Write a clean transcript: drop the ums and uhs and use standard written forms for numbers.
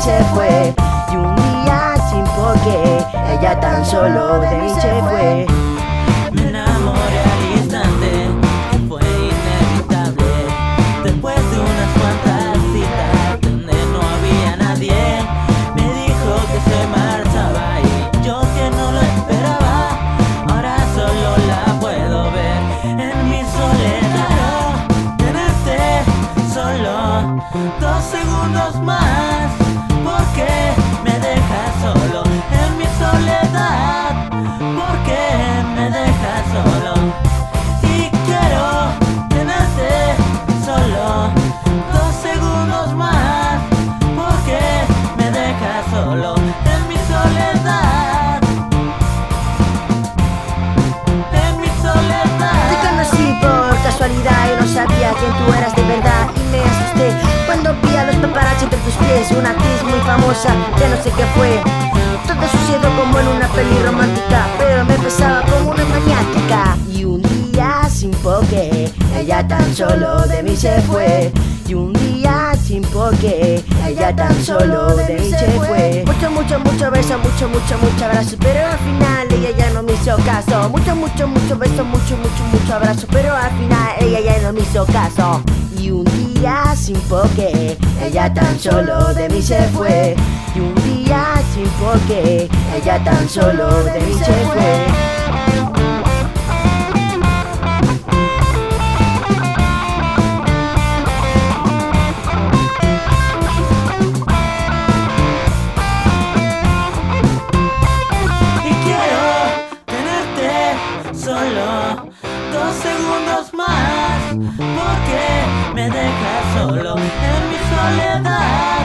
se fue. Y un día sin porqué, ella tan solo de mí se fue. Me enamoré al instante, fue inevitable. Después de unas cuantas citas donde no había nadie, me dijo que se marchaba y yo que no lo esperaba. Ahora solo la puedo ver en mi soledad. Tenerte solo 2 segundos más, porque me dejas solo en mi soledad, porque me dejas solo. Y quiero tenerte solo 2 segundos más, porque me dejas solo en mi soledad, en mi soledad. Te conocí por casualidad y no sabía quién tú eras de verdad. Y me asusté cuando vi a los paparazzi entre tus pies. Una actriz muy famosa, que no sé qué fue. Todo sucedió como en una peli romántica, pero me pesaba como una maniática. Y un día sin porqué, ella tan solo de mí se fue. Y un día sin porqué, ella tan solo de mí se fue. Mucho beso, mucho abrazo, pero al final ella ya no me hizo caso. Mucho beso, mucho abrazo, pero al final ella ya no me hizo caso. Y un día sin porqué, ella tan solo de mí se fue. Y un día sin porqué, ella tan solo de mí se fue. Solo 2 segundos más, porque me dejas solo en mi soledad.